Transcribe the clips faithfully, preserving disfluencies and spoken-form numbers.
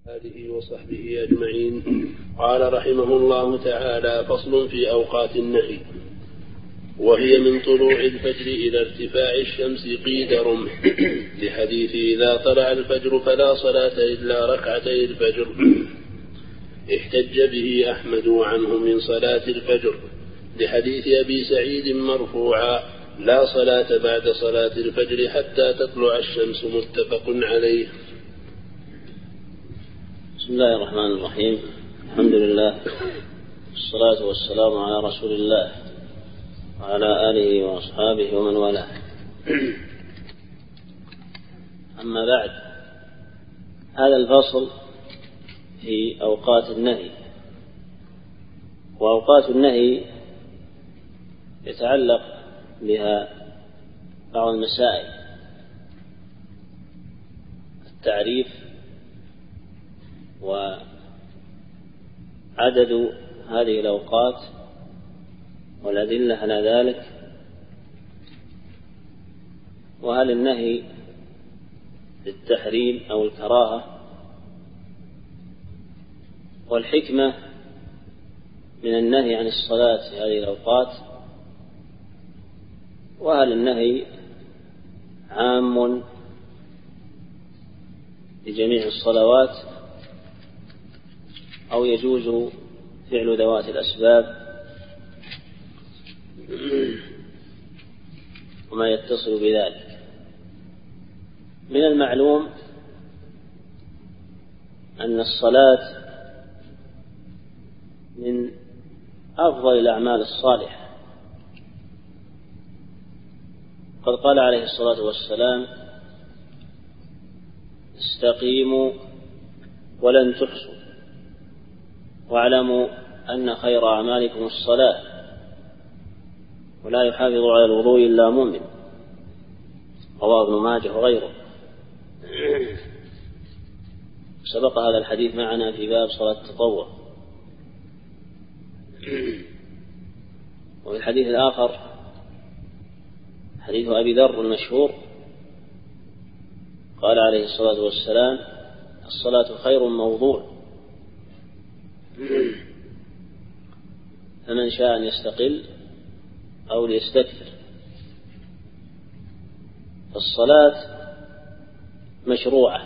آله وصحبه أجمعين. قال رحمه الله تعالى: فصل في أوقات النهي، وهي من طلوع الفجر إلى ارتفاع الشمس قيد رمح، لحديث إذا طلع الفجر فلا صلاة إلا ركعتي الفجر، احتج به أحمد عنه من صلاة الفجر، لحديث أبي سعيد مرفوعا: لا صلاة بعد صلاة الفجر حتى تطلع الشمس، متفق عليه. بسم الله الرحمن الرحيم. الحمد لله والصلاة والسلام على رسول الله وعلى آله وأصحابه ومن والاه. أما بعد، هذا الفصل في أوقات النهي. وأوقات النهي يتعلق بها بعض المسائل: التعريف، وعدد هذه الأوقات، والأدلة على ذلك، وهل النهي للتحريم أو الكراهة، والحكمة من النهي عن الصلاة في هذه الأوقات، وهل النهي عام لجميع الصلوات أو يجوز فعل ذوات الأسباب، وما يتصل بذلك. من المعلوم أن الصلاة من أفضل الأعمال الصالحة، قد قال عليه الصلاة والسلام: استقيموا ولن تحصوا، واعلموا أن خير أعمالكم الصلاة، ولا يحافظ على الوضوء إلا مؤمن. رواه ابن ماجه وغيره. سبق هذا الحديث معنا في باب صلاة التطوع. وفي الحديث الآخر حديث أبي ذر المشهور قال عليه الصلاة والسلام: الصلاة خير موضوع، فمن شاء أن يستقل أو ليستكثر. فالصلاة مشروعة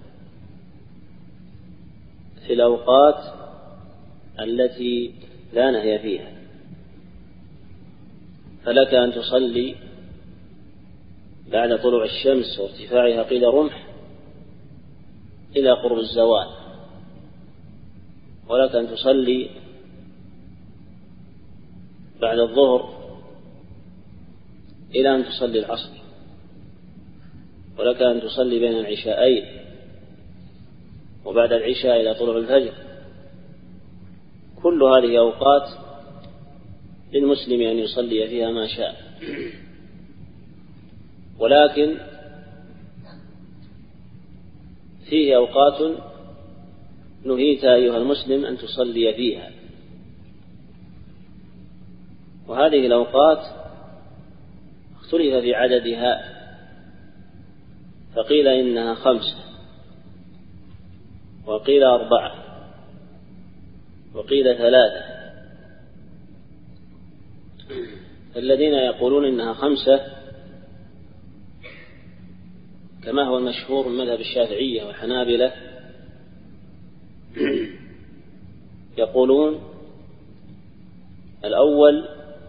في الأوقات التي لا نهي فيها، فلك أن تصلي بعد طلوع الشمس وارتفاعها قيد رمح إلى قرب الزوال، ولك أن تصلي بعد الظهر إلى أن تصلي العصر، ولك أن تصلي بين العشاءين، وبعد العشاء إلى طلوع الفجر. كل هذه أوقات للمسلم أن يصلي فيها ما شاء، ولكن فيه أوقات نهيت أيها المسلم أن تصلي فيها، وهذه الأوقات اختلف في عددها، فقيل إنها خمسة، وقيل أربعة، وقيل ثلاثة. الذين يقولون إنها خمسة كما هو المشهور من مذهب الشافعية والحنابلة، يقولون: الأول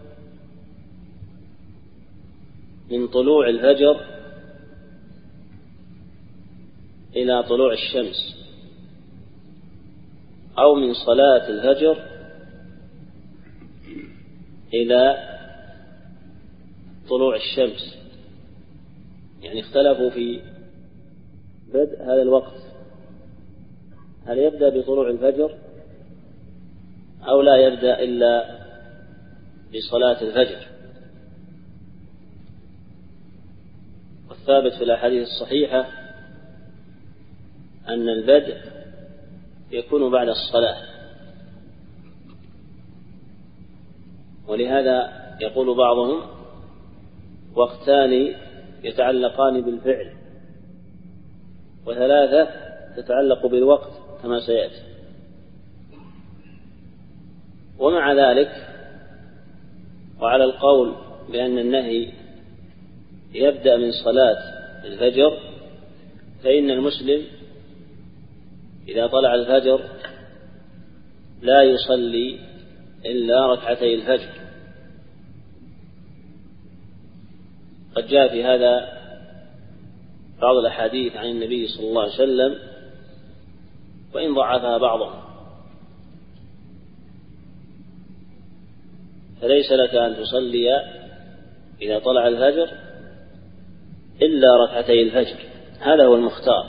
من طلوع الفجر إلى طلوع الشمس، أو من صلاة الفجر إلى طلوع الشمس. يعني اختلفوا في بدء هذا الوقت، هل يبدأ بطلوع الفجر أو لا يبدأ إلا بصلاة الفجر. والثابت في الأحاديث الصحيحة أن البدء يكون بعد الصلاة، ولهذا يقول بعضهم: وقتان يتعلقان بالفعل، وثلاثة تتعلق بالوقت كما سيأتي. ومع ذلك وعلى القول بأن النهي يبدأ من صلاة الفجر، فإن المسلم إذا طلع الفجر لا يصلي إلا ركعتي الفجر. قد جاء في هذا بعض الأحاديث عن النبي صلى الله عليه وسلم وإن ضعفها بعضهم، فليس لك أن تصلي إذا طلع الفجر إلا ركعتي الفجر، هذا هو المختار.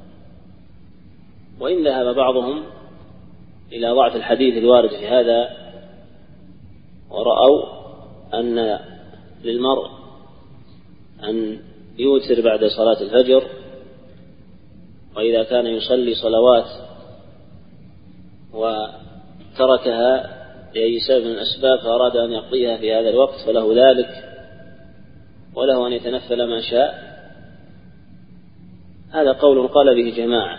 وإن ذهب بعضهم إلى ضعف الحديث الوارد في هذا ورأوا أن للمرء أن يوتر بعد صلاة الفجر، وإذا كان يصلي صلوات وتركها لأي سبب من الأسباب فأراد أن يقضيها في هذا الوقت فله ذلك، وله أن يتنفل ما شاء. هذا قول قال به جماعة،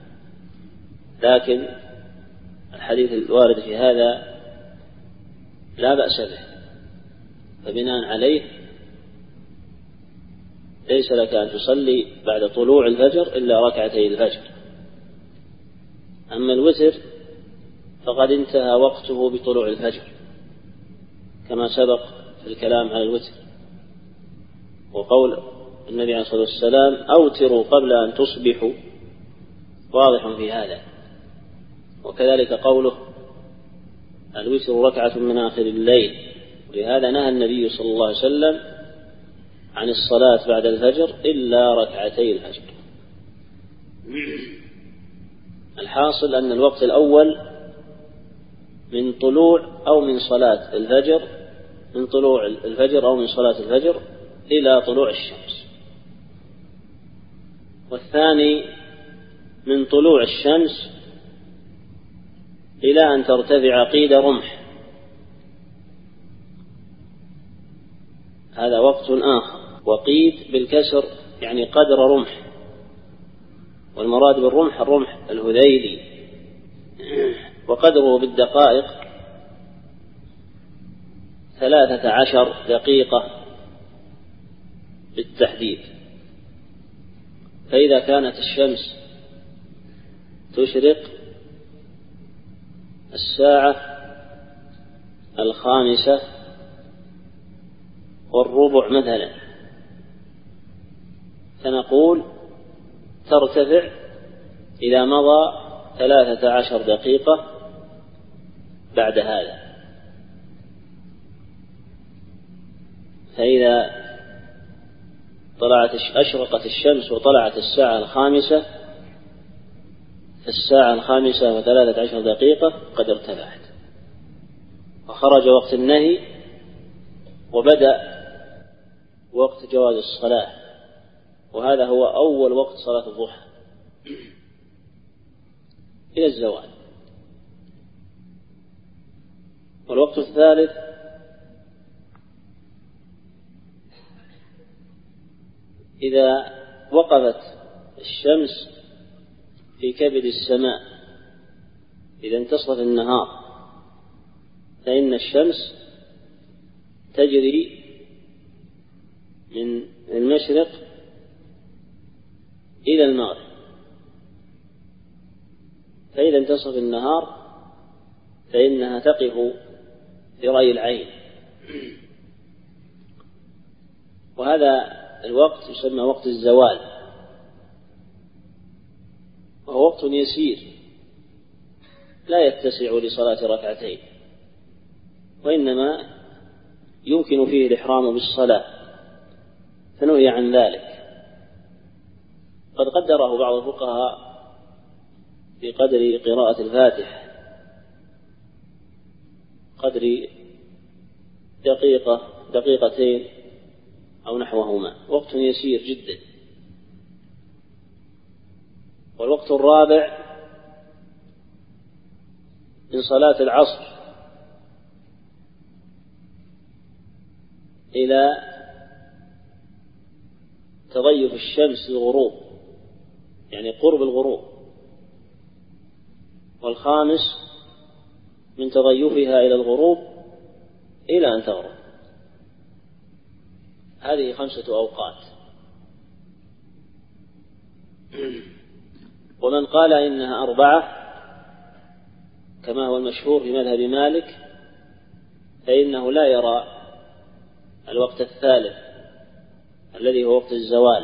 لكن الحديث الوارد في هذا لا بأس به، فبناء عليه ليس لك أن تصلي بعد طلوع الفجر إلا ركعتي الفجر. أما الوتر فقد انتهى وقته بطلوع الفجر كما سبق في الكلام على الوتر، وقول النبي عليه الصلاة والسلام أوتروا قبل أن تصبحوا واضح في هذا. وكذلك قوله الوتر ركعة من آخر الليل، ولهذا نهى النبي صلى الله عليه وسلم عن الصلاة بعد الفجر إلا ركعتي الفجر. الحاصل أن الوقت الأول من طلوع أو من صلاة الفجر من طلوع الفجر أو من صلاة الفجر إلى طلوع الشمس، والثاني من طلوع الشمس إلى أن ترتفع قيد رمح، هذا وقت آخر. وقيد بالكسر يعني قدر رمح، والمراد بالرمح الرمح الهذيلي، وقدره بالدقائق ثلاثة عشر دقيقة بالتحديد. فإذا كانت الشمس تشرق الساعة الخامسة والربع مثلا، فنقول ترتفع إذا مضى ثلاثة عشر دقيقة بعد هذا. فإذا طلعت أشرقت الشمس وطلعت الساعة الخامسة، فالساعة الخامسة وثلاثة عشر دقيقة قد ارتفعت، وخرج وقت النهي وبدأ وقت جواز الصلاة، وهذا هو أول وقت صلاة الضحى إلى الزوال. والوقت الثالث إذا وقفت الشمس في كبد السماء، إذا انتصف النهار، فإن الشمس تجري من المشرق إلى المغرب، فإذا انتصف النهار فإنها تقف في رأي العين. وهذا الوقت يسمى وقت الزوال، وهو وقت يسير لا يتسع لصلاة ركعتين، وإنما يمكن فيه الإحرام بالصلاة، فنهي عن ذلك. قد قدره بعض الفقهاء في قدر قراءة الفاتحة قدر دقيقة دقيقتين أو نحوهما، وقت يسير جدا. والوقت الرابع من صلاة العصر إلى تضيف الشمس الغروب، يعني قرب الغروب، والخامس من تضيفها إلى الغروب إلى أن تغرب. هذه خمسة أوقات. ومن قال إنها أربعة كما هو المشهور في مذهب مالك فإنه لا يرى الوقت الثالث الذي هو وقت الزوال.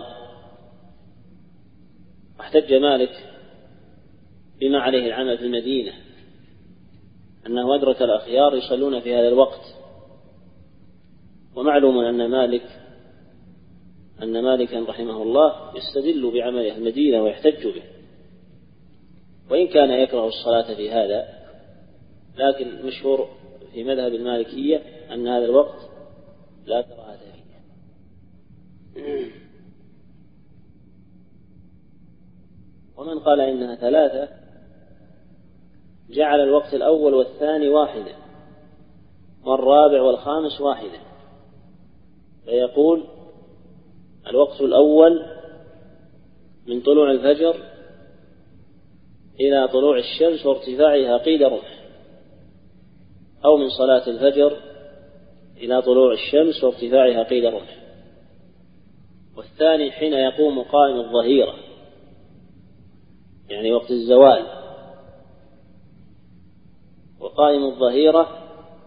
واحتج مالك بما عليه العمل في المدينة أنه أدرك الأخيار يصلون في هذا الوقت. ومعلوم أن مالك أن مالكا رحمه الله يستدل بعمل أهل المدينة ويحتج به، وإن كان يكره الصلاة في هذا، لكن المشهور في مذهب المالكية أن هذا الوقت لا كراهة فيه. ومن قال إنها ثلاثة جعل الوقت الأول والثاني واحدا والرابع والخامس واحدا، فيقول الوقت الأول من طلوع الفجر إلى طلوع الشمس وارتفاعها قيد رمح، أو من صلاة الفجر إلى طلوع الشمس وارتفاعها قيد رمح. والثاني حين يقوم قائم الظهيرة يعني وقت الزوال. وقائم الظهيرة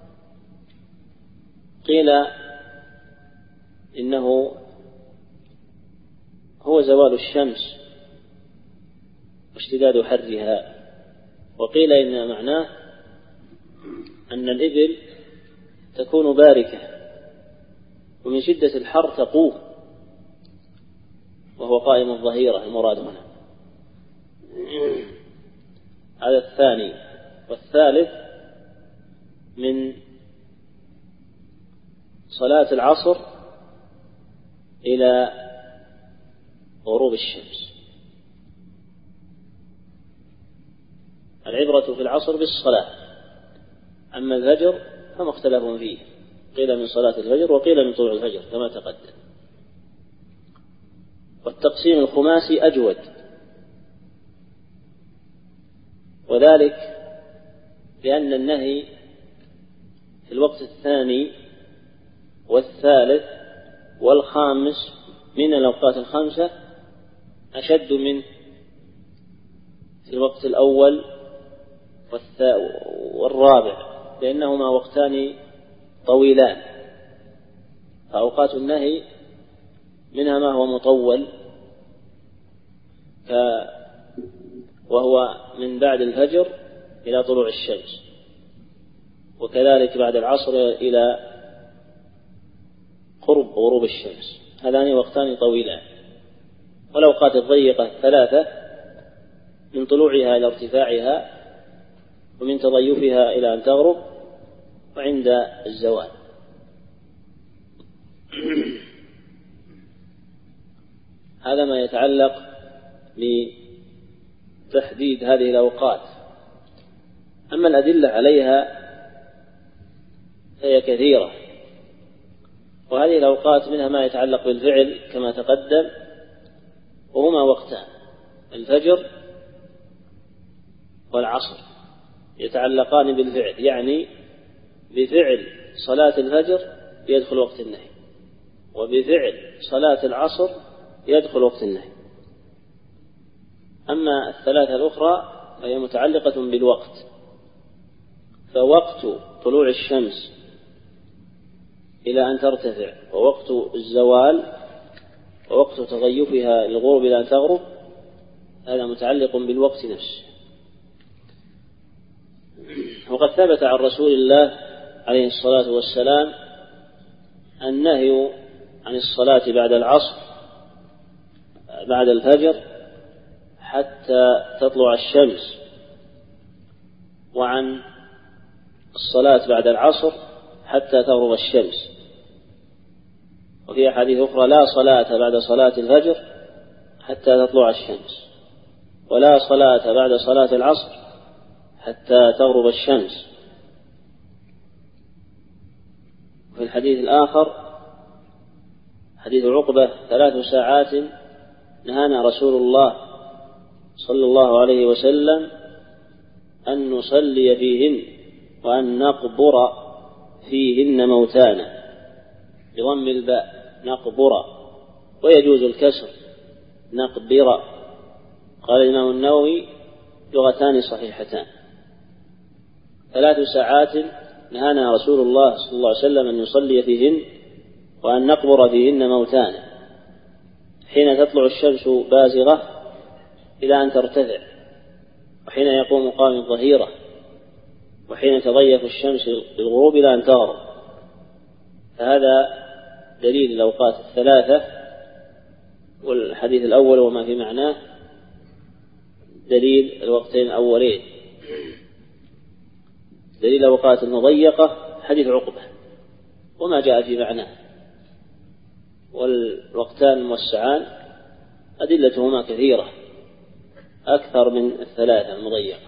قيل إنه هو زوال الشمس واشتداد حرها، وقيل إن معناه أن الإبل تكون باركة ومن شدة الحر تقوم، وهو قائم الظهيرة المراد هنا. هذا الثاني. والثالث من صلاة العصر إلى غروب الشمس. العبرة في العصر بالصلاة، أما الفجر فما اختلفوا فيه، قيل من صلاة الفجر وقيل من طلوع الفجر كما تقدم. والتقسيم الخماسي أجود، وذلك لأن النهي في الوقت الثاني والثالث والخامس من الأوقات الخمسة أشد من في الوقت الأول والرابع، لأنهما وقتان طويلان. فأوقات النهي منها ما هو مطول وهو من بعد الفجر إلى طلوع الشمس، وكذلك بعد العصر إلى قرب غروب الشمس، هذان وقتان طويلان. والأوقات الضيقة الثلاثة من طلوعها إلى ارتفاعها ومن تضيفها إلى أن تغرب وعند الزوال. هذا ما يتعلق بتحديد هذه الأوقات. أما الأدلة عليها فهي كثيرة، وهذه الأوقات منها ما يتعلق بالفعل كما تقدم، وهما وقتان: الفجر والعصر يتعلقان بالفعل، يعني بفعل صلاة الفجر يدخل وقت النهي، وبفعل صلاة العصر يدخل وقت النهي. أما الثلاثة الأخرى فهي متعلقة بالوقت، فوقت طلوع الشمس إلى أن ترتفع، ووقت الزوال، ووقت تغيفها للغروب إلى أن تغرب، هذا متعلق بالوقت نفسه. وقد ثبت عن رسول الله عليه الصلاة والسلام النهي عن الصلاة بعد العصر بعد الفجر حتى تطلع الشمس، وعن الصلاة بعد العصر حتى تغرب الشمس. وفي أحاديث أخرى: لا صلاة بعد صلاة الفجر حتى تطلع الشمس، ولا صلاة بعد صلاة العصر حتى تغرب الشمس. في الحديث الآخر حديث عقبة: ثلاث ساعات نهانا رسول الله صلى الله عليه وسلم أن نصلي فيهن وأن نقبر فيهن موتانا بضم الباء نقبر، ويجوز الكسر نقبر. قال الإمام النووي لغتان صحيحتان. ثلاث ساعات نهانا رسول الله صلى الله عليه وسلم أن نصلي فيهن وأن نقبر فيهن موتانا، حين تطلع الشمس بازغة إلى أن ترتفع، وحين يقوم قائم الظهيرة، وحين تضيف الشمس للغروب إلى أن تغرب. فهذا دليل الأوقات الثلاثة، والحديث الأول وما في معناه دليل الوقتين الأولين. دليل الأوقات المضيقة حديث عقبة وما جاء في معناه، والوقتان الموسعان أدلتهما كثيرة أكثر من الثلاثة المضيقة.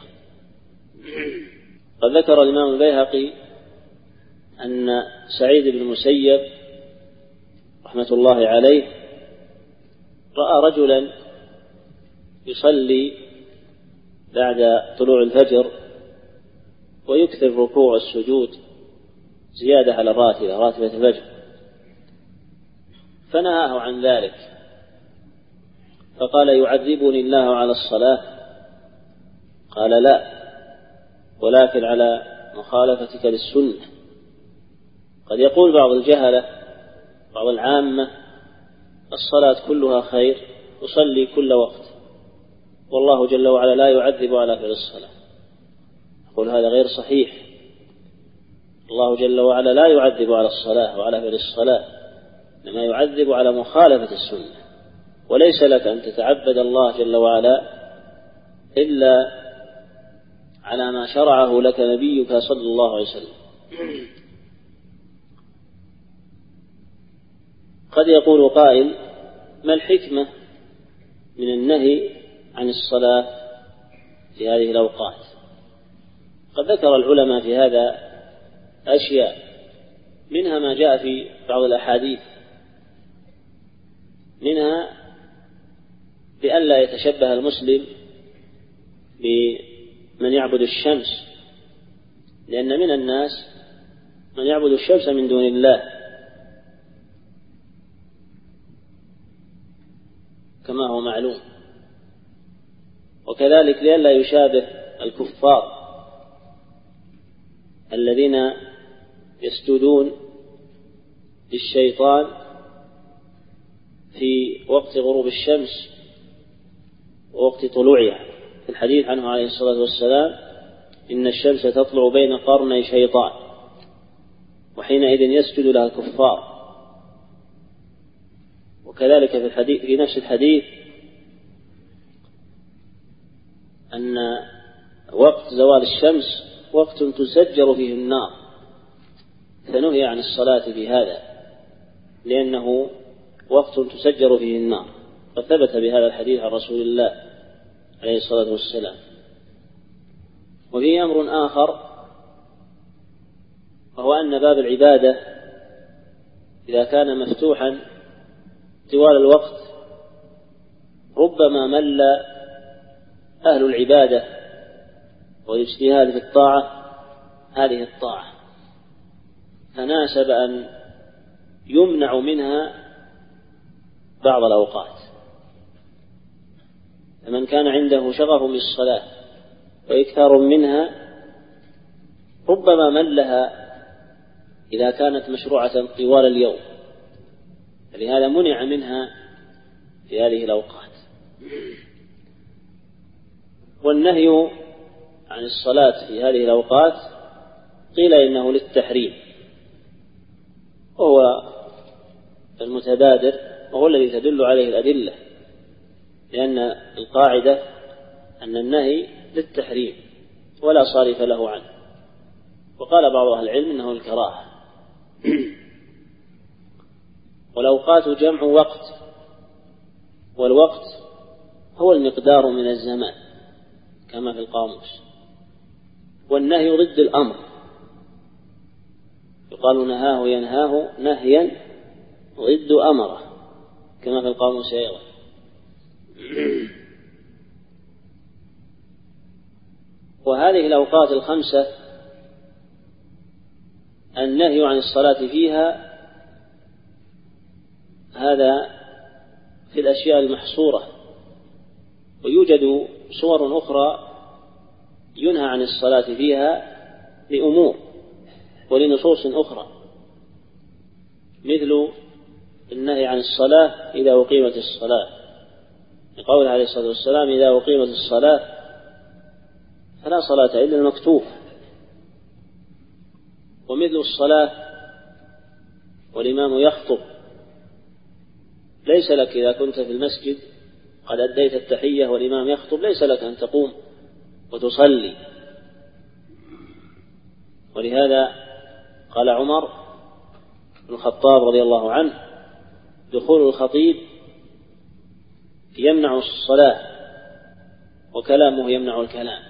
قد ذكر الإمام البيهقي أن سعيد بن المسيب رحمة الله عليه رأى رجلا يصلي بعد طلوع الفجر ويكثر الركوع والسجود زيادة على الراتبة راتبة الفجر، فنهاه عن ذلك فقال: يعذبني الله على الصلاة؟ قال: لا، ولكن على مخالفتك للسنة. قد يقول بعض الجهلة بعض العامة: الصلاة كلها خير، أصلي كل وقت، والله جل وعلا لا يعذب على فعل الصلاة. أقول هذا غير صحيح. الله جل وعلا لا يعذب على الصلاة وعلى فعل الصلاة، إنما يعذب على مخالفة السنة. وليس لك أن تتعبد الله جل وعلا إلا على ما شرعه لك نبيك صلى الله عليه وسلم. قد يقول قائل: ما الحكمة من النهي عن الصلاة في هذه الأوقات؟ قد ذكر العلماء في هذا أشياء، منها ما جاء في بعض الأحاديث، منها بألا يتشبه المسلم بمن يعبد الشمس، لأن من الناس من يعبد الشمس من دون الله كما هو معلوم. وكذلك لئلا يشابه الكفار الذين يسجدون للشيطان في وقت غروب الشمس ووقت طلوعها. في الحديث عنه عليه الصلاة والسلام: إن الشمس تطلع بين قرني شيطان، وحينئذ يسجد لها الكفار. وكذلك في الحديث في نفس الحديث أن وقت زوال الشمس وقت تسجر فيه النار، فنهي عن الصلاة في هذا لأنه وقت تسجر فيه النار. قد ثبت بهذا الحديث عن رسول الله عليه الصلاة والسلام. وفي أمر آخر، وهو أن باب العبادة إذا كان مفتوحا طوال الوقت ربما مل أهل العبادة والاجتهاد في الطاعة هذه الطاعة، فناسب أن يمنع منها بعض الأوقات. فمن كان عنده شغف بالصلاة وإكثار منها ربما ملها إذا كانت مشروعة طوال اليوم، فلهذا منع منها في هذه الأوقات. والنهي عن الصلاة في هذه الأوقات قيل إنه للتحريم، وهو المتبادر وهو الذي تدل عليه الأدلة، لأن القاعدة أن النهي للتحريم ولا صارف له عنه. وقال بعض أهل العلم إنه الكراهة. والأوقات جمع وقت، والوقت هو المقدار من الزمان كما في القاموس. والنهي ضد الأمر، يقال نهاه ينهاه نهيا ضد أمره كما في القاموس أيضا. وهذه الأوقات الخمسة النهي عن الصلاة فيها هذا في الأشياء المحصورة، ويوجد صور أخرى ينهى عن الصلاة فيها لأمور ولنصوص أخرى، مثل النهي عن الصلاة إذا أقيمت الصلاة، لقول عليه الصلاة والسلام: إذا أقيمت الصلاة فلا صلاة إلا المكتوب. ومثل الصلاة والإمام يخطب، ليس لك إذا كنت في المسجد قد أديت التحية والإمام يخطب ليس لك أن تقوم وتصلي. ولهذا قال عمر بن الخطاب رضي الله عنه: دخول الخطيب يمنع الصلاة وكلامه يمنع الكلام.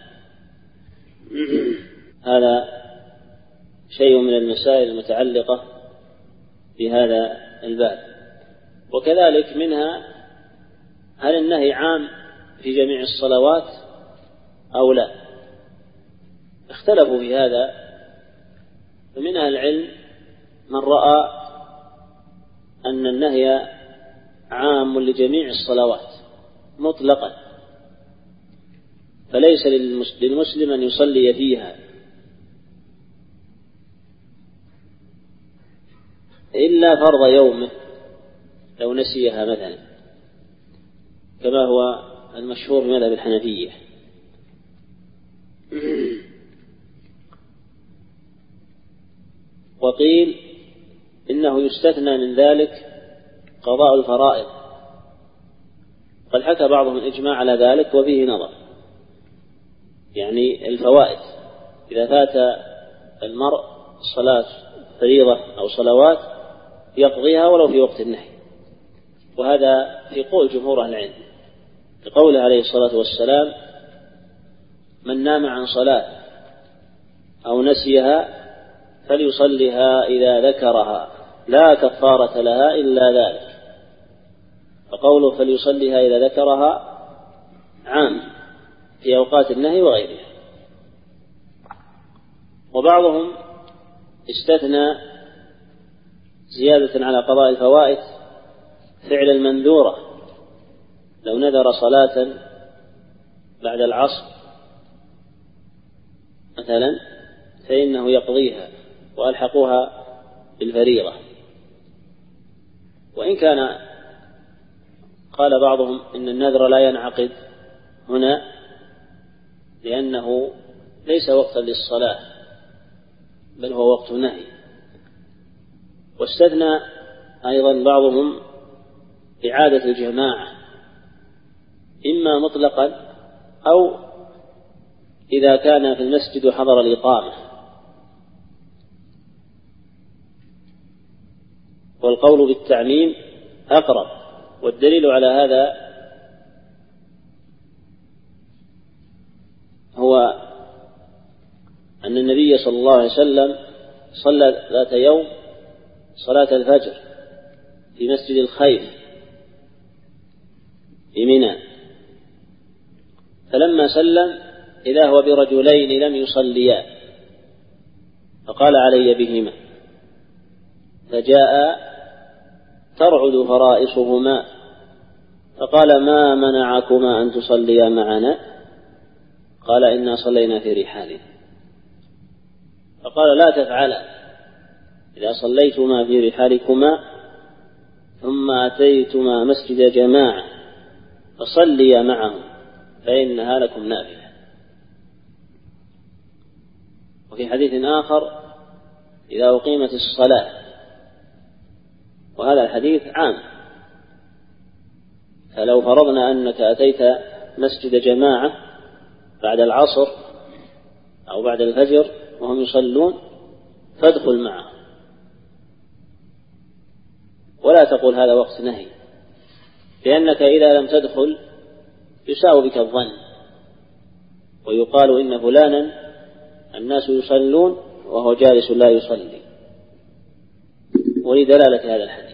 هذا شيء من المسائل المتعلقة بهذا الباب. وكذلك منها: هل النهي عام في جميع الصلوات أو لا؟ اختلفوا في هذا، فمن أهل العلم من رأى أن النهي عام لجميع الصلوات مطلقا، فليس للمسلم أن يصلي فيها إلا فرض يومه لو نسيها مثلا، كما هو المشهور في مذهب الحنفية. وقيل إنه يستثنى من ذلك قضاء الفرائض، قد حكى بعضهم الإجماع على ذلك وفيه نظر، يعني الفوائد إذا فات المرء صلاة فريضة أو صلوات يقضيها ولو في وقت النهي، وهذا في قول جمهور أهل العلم، لقوله عليه الصلاة والسلام: من نام عن صلاة أو نسيها فليصلها إذا ذكرها لا كفارة لها إلا ذلك. فقوله فليصلها إذا ذكرها عام في أوقات النهي وغيرها. وبعضهم استثنى زيادة على قضاء الفوائد فعل المنذورة، لو نذر صلاة بعد العصر مثلا فإنه يقضيها وألحقوها بالفريضة. وإن كان قال بعضهم إن النذر لا ينعقد هنا لأنه ليس وقتا للصلاة بل هو وقت نهي. واستثنى أيضا بعضهم إعادة الجماعة إما مطلقا أو إذا كان في المسجد وحضر الإقامة. والقول بالتعميم أقرب، والدليل على هذا هو أن النبي صلى الله عليه وسلم صلى ذات يوم صلاة الفجر في مسجد الخيف في منى، فلما سلم إذا هو برجلين لم يصليا فقال: علي بهما. فجاء ترعد فرائصهما فقال: ما منعكما أن تصليا معنا؟ قال: إنا صلينا في رحالنا. فقال: لا تفعلا، إذا صليتما في رحالكما ثم أتيتما مسجد جماعة فصليا معهم فإنها لكم نافلة. وفي حديث آخر: إذا أقيمت الصلاة، وهذا الحديث عام، فلو فرضنا أنك أتيت مسجد جماعة بعد العصر أو بعد الفجر وهم يصلون فادخل معهم، ولا تقول هذا وقت نهي، لأنك إذا لم تدخل يساء بك الظن ويقال إن فلانا الناس يصلون وهو جالس لا يصلي، ولدلالة هذا الحديث.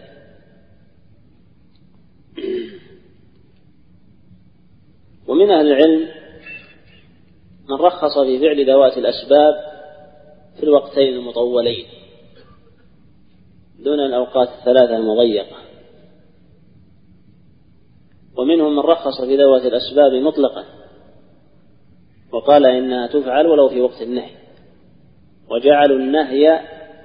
ومن أهل العلم من رخص في فعل ذوات الأسباب في الوقتين المطولين دون الأوقات الثلاثة المضيقة، ومنهم من رخص في ذوات الأسباب مطلقا وقال إنها تفعل ولو في وقت النهي، وجعلوا النهي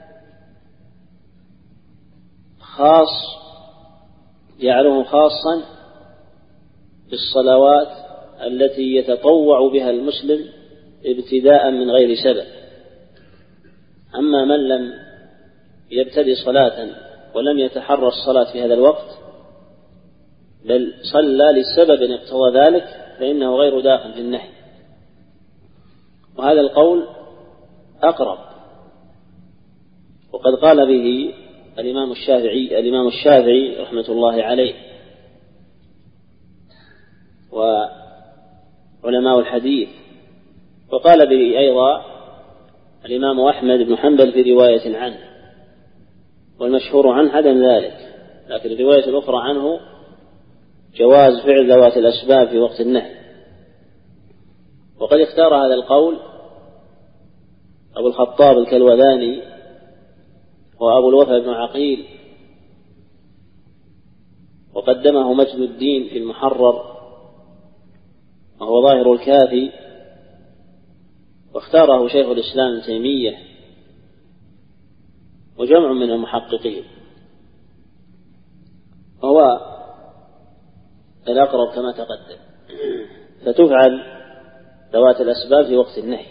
خاص جعلوه خاصا بالصلوات التي يتطوع بها المسلم ابتداء من غير سبب. أما من لم يبتدئ صلاة ولم يتحرى الصلاة في هذا الوقت بل صلى لسبب اقتضى ذلك فإنه غير داخل في النهي، وهذا القول أقرب، وقد قال به الإمام الشافعي الإمام الشافعي رحمة الله عليه وعلماء الحديث، وقال به أيضا الإمام أحمد بن حنبل في رواية عنه، والمشهور عنه عدم ذلك، لكن الرواية الأخرى عنه جواز فعل ذوات الأسباب في وقت النهي. وقد اختار هذا القول أبو الخطاب الكلوذاني وأبو الوفا بن عقيل، وقدمه مجد الدين في المحرر وهو ظاهر الكافي، واختاره شيخ الإسلام ابن تيمية وجمع من المحققين، وهو الأقرب كما تقدم. فتفعل ذوات الأسباب في وقت النهي،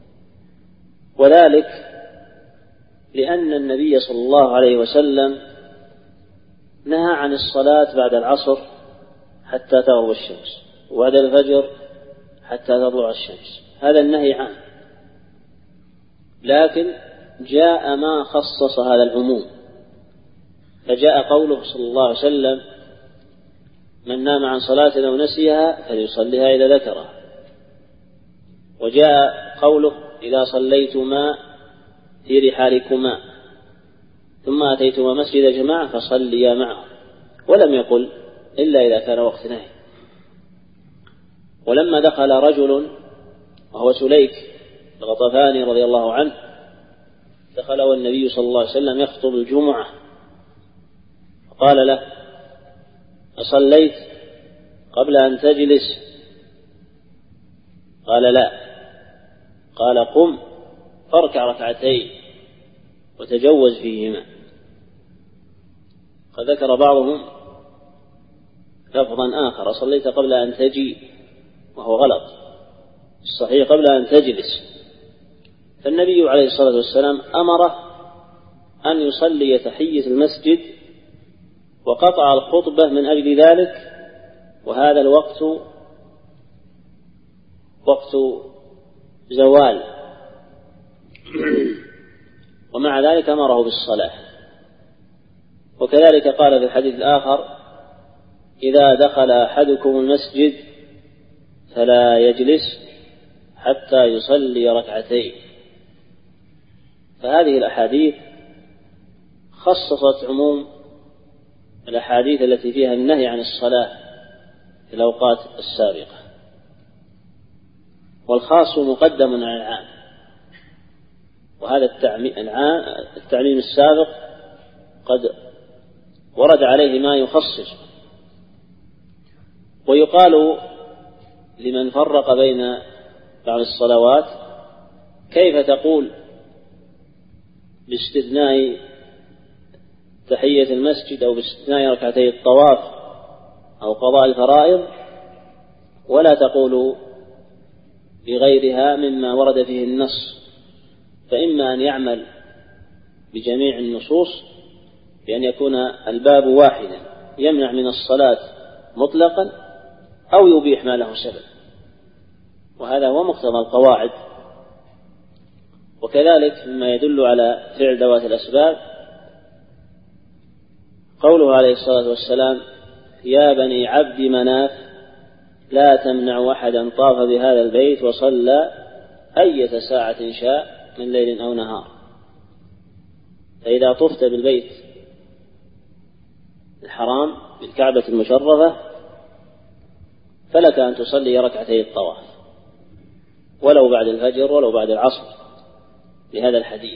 وذلك لأن النبي صلى الله عليه وسلم نهى عن الصلاة بعد العصر حتى تغرب الشمس وبعد الفجر حتى تطلع الشمس، هذا النهي عام، لكن جاء ما خصص هذا العموم، فجاء قوله صلى الله عليه وسلم من نام عن صلاة أو نسيها فليصليها إذا ذكرها، وجاء قوله إذا صليتما في رحالكما ثم أتيتما مسجد جماعة فصليا معه، ولم يقل إلا إذا كان وقت نهي. ولما دخل رجل وهو سليك الغطفاني رضي الله عنه، دخل والنبي صلى الله عليه وسلم يخطب الجمعة، فقال له أصليت قبل أن تجلس؟ قال لا. قال قم فاركع ركعتين وتجوز فيهما. فذكر بعضهم لفظا آخر صليت قبل أن تجي، وهو غلط، الصحيح قبل أن تجلس. فالنبي عليه الصلاة والسلام أمره أن يصلي تحية المسجد وقطع الخطبة من أجل ذلك، وهذا الوقت وقت زوال، ومع ذلك أمره بالصلاة. وكذلك قال في الحديث الآخر إذا دخل أحدكم المسجد فلا يجلس حتى يصلي ركعتين. فهذه الأحاديث خصصت عموم الأحاديث التي فيها النهي عن الصلاة في الأوقات السابقة، والخاص مقدم على العام، وهذا التعميم السابق قد ورد عليه ما يخصص. ويقال لمن فرق بين بعض الصلوات كيف تقول باستثناء تحية المسجد أو باستثناء ركعتي الطواف أو قضاء الفرائض ولا تقول بغيرها مما ورد فيه النص؟ فإما أن يعمل بجميع النصوص بأن يكون الباب واحدا يمنع من الصلاة مطلقا أو يبيح ما له سبب، وهذا هو مقتضى القواعد. وكذلك مما يدل على فعل ذوات الأسباب قوله عليه الصلاة والسلام يا بني عبد مناف لا تمنع أحدا طاف بهذا البيت وصلى أية ساعة شاء من ليل أو نهار. فإذا طفت بالبيت الحرام بالكعبة المشرفة فلك أن تصلي ركعتي الطواف، ولو بعد الفجر ولو بعد العصر لهذا الحديث.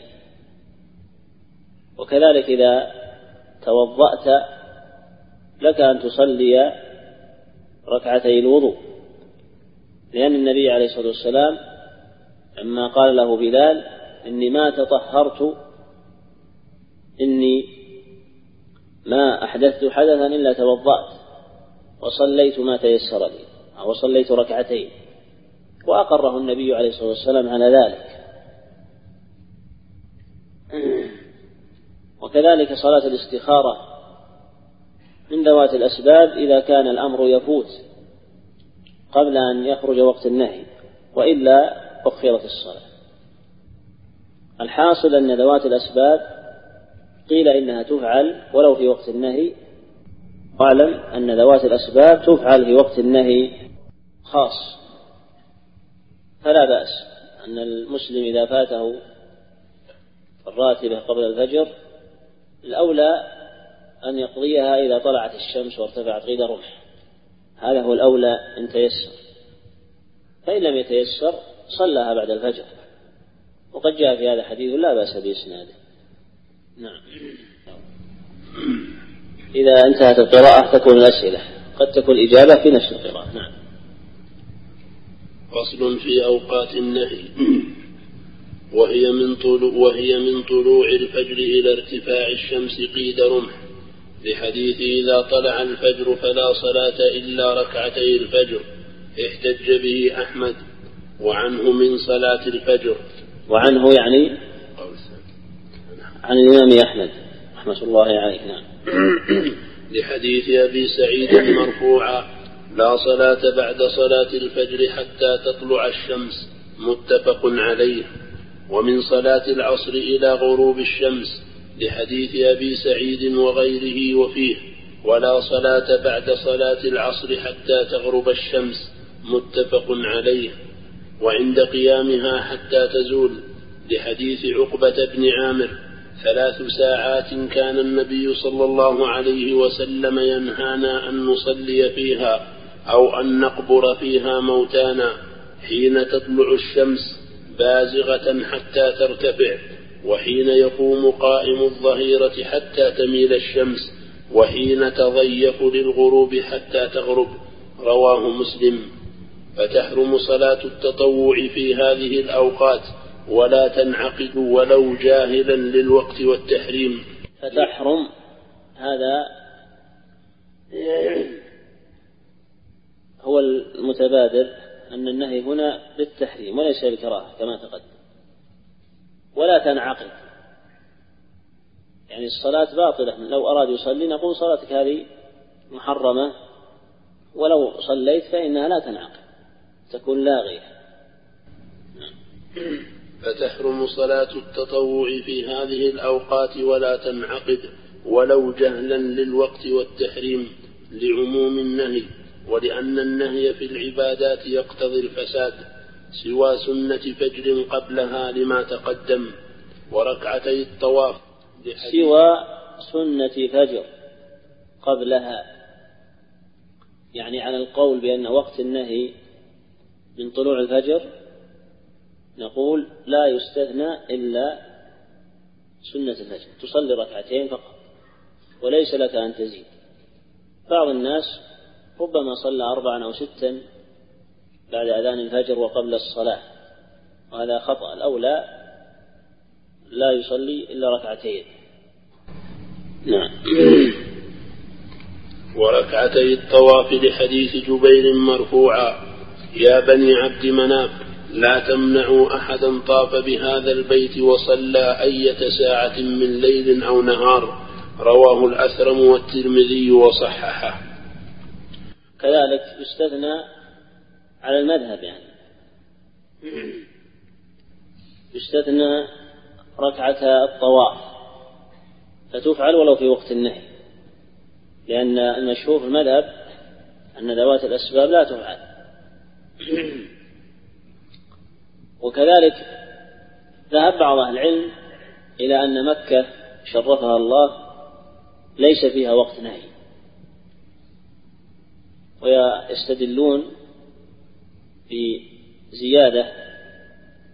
وكذلك إذا توضأت لك أن تصلي ركعتي الوضوء، لأن النبي عليه الصلاة والسلام لما قال له بلال إني ما تطهرت إني ما أحدثت حدثا إلا توضأت وصليت ما تيسر لي أو صليت ركعتين، وأقره النبي عليه الصلاة والسلام على ذلك. وكذلك صلاة الاستخارة من ذوات الأسباب إذا كان الأمر يفوت قبل أن يخرج وقت النهي، وإلا أخرت الصلاة. الحاصل أن ذوات الأسباب قيل إنها تفعل ولو في وقت النهي، واعلم أن ذوات الأسباب تفعل في وقت النهي خاص، فلا بأس أن المسلم إذا فاته الراتبة قبل الفجر الأولى أن يقضيها إذا طلعت الشمس وارتفعت قيد رمح، هذا هو الأولى إن تيسر. فإن لم يتيسر صلىها بعد الفجر، وقد جاء في هذا حديث لا بأس بإسناده. نعم. إذا انتهت القراءة تكون الأسئلة، قد تكون إجابة في نفس القراءة. نعم. فصل في أوقات النهي. وهي من طلوع وهي من طلوع الفجر إلى ارتفاع الشمس قيد رمح، لحديث إذا طلع الفجر فلا صلاة إلا ركعتي الفجر، احتج به أحمد. وعنه من صلاة الفجر، وعنه يعني عن الإمام أحمد رحمة الله عليه. نعم. لحديث أبي سعيد مرفوعا لا صلاة بعد صلاة الفجر حتى تطلع الشمس، متفق عليه. ومن صلاة العصر إلى غروب الشمس، لحديث أبي سعيد وغيره وفيه ولا صلاة بعد صلاة العصر حتى تغرب الشمس، متفق عليه. وعند قيامها حتى تزول، لحديث عقبة بن عامر ثلاث ساعات كان النبي صلى الله عليه وسلم ينهانا أن نصلي فيها أو أن نقبر فيها موتانا، حين تطلع الشمس بازغة حتى ترتفع، وحين يقوم قائم الظهيرة حتى تميل الشمس، وحين تضيف للغروب حتى تغرب. رواه مسلم. فتحرم صلاة التطوع في هذه الأوقات ولا تنعقد ولو جاهلا للوقت والتحريم. فتحرم هذا هو المتبادر، أن النهي هنا للتحريم وليس للكراهة كما تقدم. ولا تنعقد يعني الصلاة باطلة، لو أراد يصلي نقول صلاتك هذه محرمة، ولو صليت فإنها لا تنعقد، تكون لاغية. فتحرم صلاة التطوع في هذه الأوقات ولا تنعقد ولو جهلا للوقت والتحريم، لعموم النهي، ولأن النهي في العبادات يقتضي الفساد، سوى سنة فجر قبلها لما تقدم، وركعتي الطواف سوى سنة فجر قبلها، يعني على القول بأن وقت النهي من طلوع الفجر نقول لا يستثنى إلا سنة الفجر، تصلي ركعتين فقط وليس لك أن تزيد. بعض الناس ربما صلى أربعا أو ستا بعد أذان الفجر وقبل الصلاة، وهذا خطأ. الأولى لا يصلي إلا ركعتين. نعم. وركعتي الطواف لحديث جبير مرفوعا يا بني عبد مناف لا تمنعوا أحدا طاف بهذا البيت وصلى أية ساعة من ليل أو نهار، رواه الأثرم والترمذي وصححه. كذلك يستثنى على المذهب، يعني يستثنى ركعة الطواف فتفعل ولو في وقت النهي، لأن المشهور في المذهب أن ذوات الأسباب لا تفعل. وكذلك ذهب بعض أهل العلم إلى أن مكة شرفها الله ليس فيها وقت نهي، ويستدلون بزيادة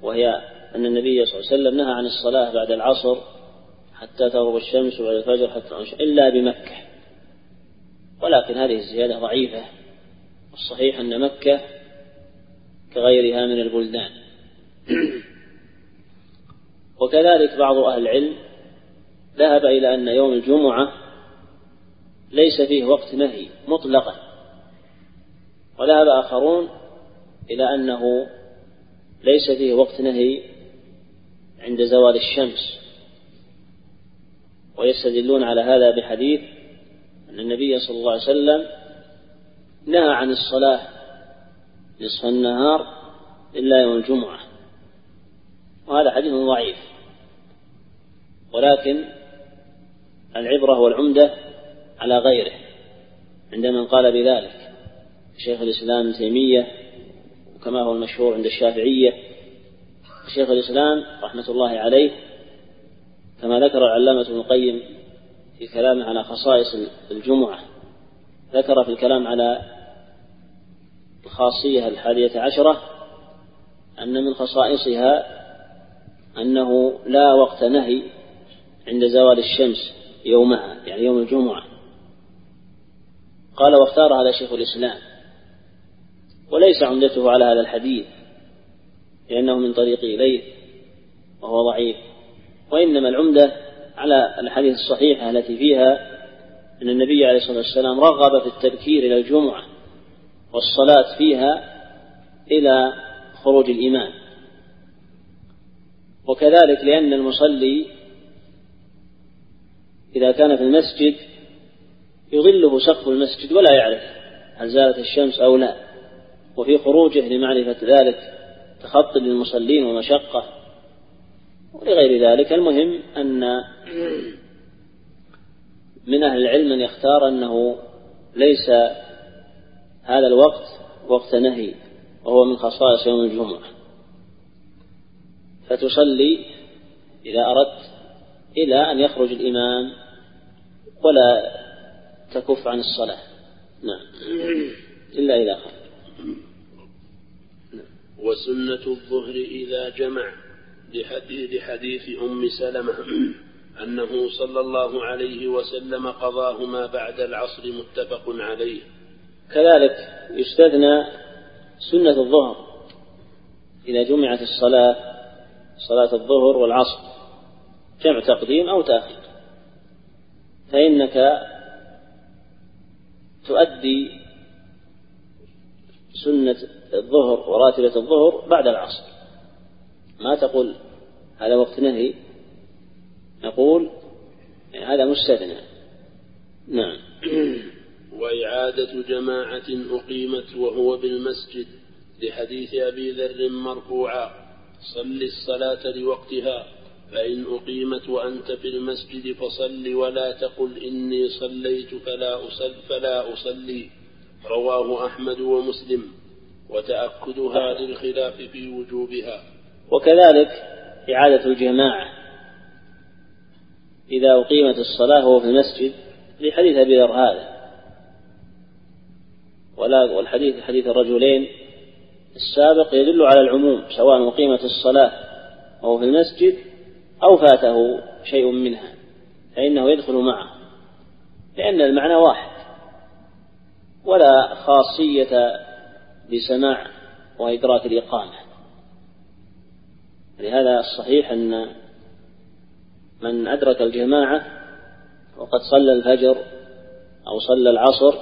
وهي أن النبي صلى الله عليه وسلم نهى عن الصلاة بعد العصر حتى تغرب الشمس وبعد الفجر حتى إلا بمكة، ولكن هذه الزيادة ضعيفة، والصحيح أن مكة كغيرها من البلدان. وكذلك بعض أهل العلم ذهب إلى أن يوم الجمعة ليس فيه وقت نهي مطلقا، وذهب آخرون إلى أنه ليس فيه وقت نهي عند زوال الشمس، ويستدلون على هذا بحديث أن النبي صلى الله عليه وسلم نهى عن الصلاة نصف النهار إلا يوم الجمعة، وهذا حديث ضعيف، ولكن العبرة والعمدة على غيره عند من قال بذلك، شيخ الإسلام ابن تيمية، وكما هو المشهور عند الشافعية شيخ الإسلام رحمة الله عليه، كما ذكر العلامة ابن القيم في كلامه على خصائص الجمعة، ذكر في الكلام على الخاصية الحادية عشرة أن من خصائصها أنه لا وقت نهي عند زوال الشمس يومها، يعني يوم الجمعة. قال واختار هذا شيخ الإسلام، وليس عمدته على هذا الحديث لأنه من طريق إليه وهو ضعيف، وإنما العمدة على الحديث الصحيحة التي فيها أن النبي عليه الصلاة والسلام رغب في التبكير إلى الجمعة والصلاة فيها إلى خروج الإمام. وكذلك لأن المصلي إذا كان في المسجد يظله سقف المسجد ولا يعرف هل زالت الشمس أو لا، وفي خروجه لمعرفة ذلك تخطي للمصلين ومشقة ولغير ذلك. المهم أن من أهل العلم من يختار أنه ليس هذا الوقت وقت نهي، وهو من خصائص يوم الجمعة، فتصلي إذا أردت إلى أن يخرج الإمام ولا تكف عن الصلاة، نعم، إلا إذا خرج. وسنة الظهر إذا جمع لحديث, حديث أم سلمة أنه صلى الله عليه وسلم قضاهما بعد العصر متفق عليه. كذلك يستثنى سنة الظهر إذا جمعت الصلاة، صلاة الظهر والعصر جمع تقديم أو تأخير، فإنك تؤدي سنة الظهر وراتبة الظهر بعد العصر، ما تقول هذا وقت نهي، نقول يعني هذا مستثنى. نعم. وإعادة جماعة أقيمت وهو بالمسجد لحديث أبي ذر مرفوعا صل الصلاة لوقتها، فإن أقيمت وأنت في المسجد فصل ولا تقل إني صليت فلا أصل فلا أصلي. رواه أحمد ومسلم، وتأكدها للخلاف في وجوبها. وكذلك إعادة الجماعة إذا أقيمت الصلاة وهو في المسجد لحديث أبي ذر هذا، والحديث حديث الرجلين السابق يدل على العموم، سواء أقيمت الصلاة وهو في المسجد أو فاته شيء منها فإنه يدخل معه، لأن المعنى واحد، ولا خاصية بسماع وإدراك الإقامة. لهذا الصحيح أن من أدرك الجماعة وقد صلى الفجر أو صلى العصر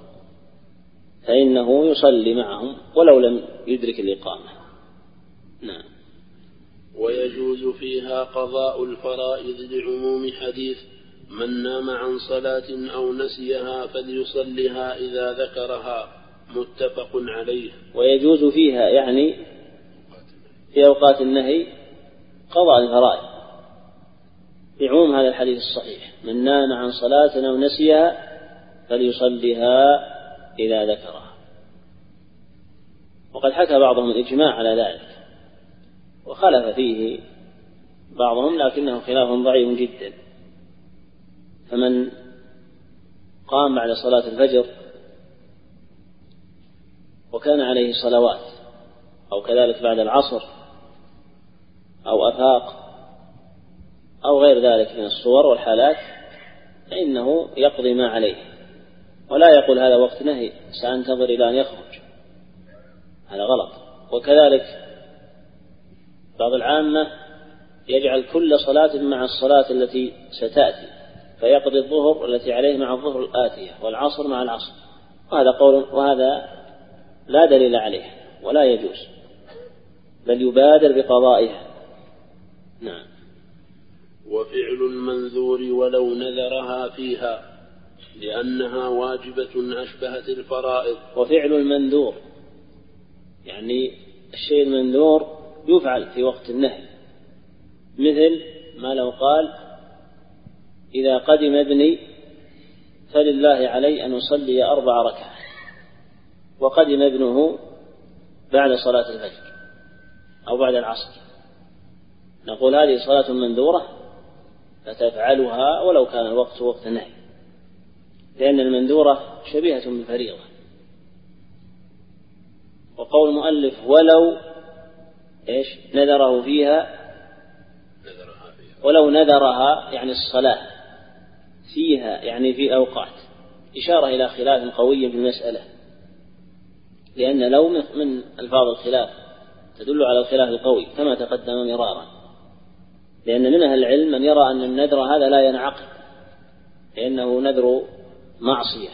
فإنه يصلي معهم ولو لم يدرك الإقامة. نعم. ويجوز فيها قضاء الفرائض لعموم حديث من نام عن صلاة أو نسيها فليصلها إذا ذكرها، متفق عليه. ويجوز فيها يعني في أوقات النهي قضاء الفرائض بعموم هذا الحديث الصحيح، من نام عن صلاة أو نسيها فليصلها إذا ذكرها. وقد حكى بعضهم الإجماع على ذلك وخلف فيه بعضهم، لكنه خلاف ضعيف جدا. فمن قام بعد صلاة الفجر وكان عليه صلوات، أو كذلك بعد العصر أو أفاق أو غير ذلك من الصور والحالات فإنه يقضي ما عليه، ولا يقول هذا وقت نهي سأنتظر إلى أن يخرج، هذا غلط. وكذلك بعض العامة يجعل كل صلاة مع الصلاة التي ستأتي، فيقضي الظهر التي عليه مع الظهر الآتية والعصر مع العصر، وهذا قول وهذا لا دليل عليه ولا يجوز، بل يبادر بقضائها. نعم. وفعل المنذور ولو نذرها فيها لأنها واجبة أشبهت الفرائض. وفعل المنذور يعني الشيء المنذور يفعل في وقت النهي، مثل ما لو قال إذا قدم ابني فلله علي أن يصلي أربع ركعات، وقدم ابنه بعد صلاة الفجر أو بعد العصر، نقول هذه صلاة منذورة فتفعلها ولو كان الوقت وقت النهي، لأن المنذورة شبيهة بالفريضة. وقول المؤلف ولو إيش نذره فيها، ولو نذرها يعني الصلاة فيها يعني في أوقات، إشارة إلى خلاف قوي في المسألة، لأن لو من ألفاظ الخلاف تدل على الخلاف القوي كما تقدم مرارا، لأن من أهل العلم من يرى أن النذر هذا لا ينعقد لأنه نذر معصية.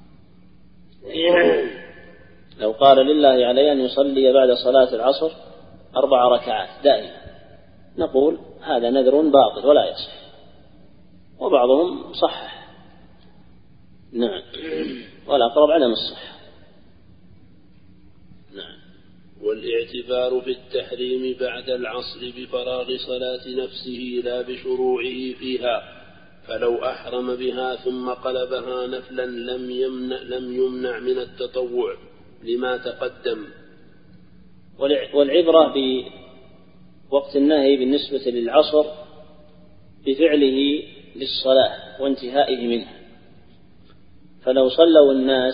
لو قال لله علي أن يصلي بعد صلاة العصر أربع ركعات دائما، نقول هذا نذر باطل ولا يصح، وبعضهم صحح. نعم. والأقرب عدم الصحة. نعم. والاعتبار في التحريم بعد العصر بفراغ صلاة نفسه لا بشروعه فيها، فلو أحرم بها ثم قلبها نفلا لم يمنع, لم يمنع من التطوع لما تقدم. والعبرة بوقت النهي بالنسبة للعصر بفعله للصلاة وانتهائه منها، فلو صلوا الناس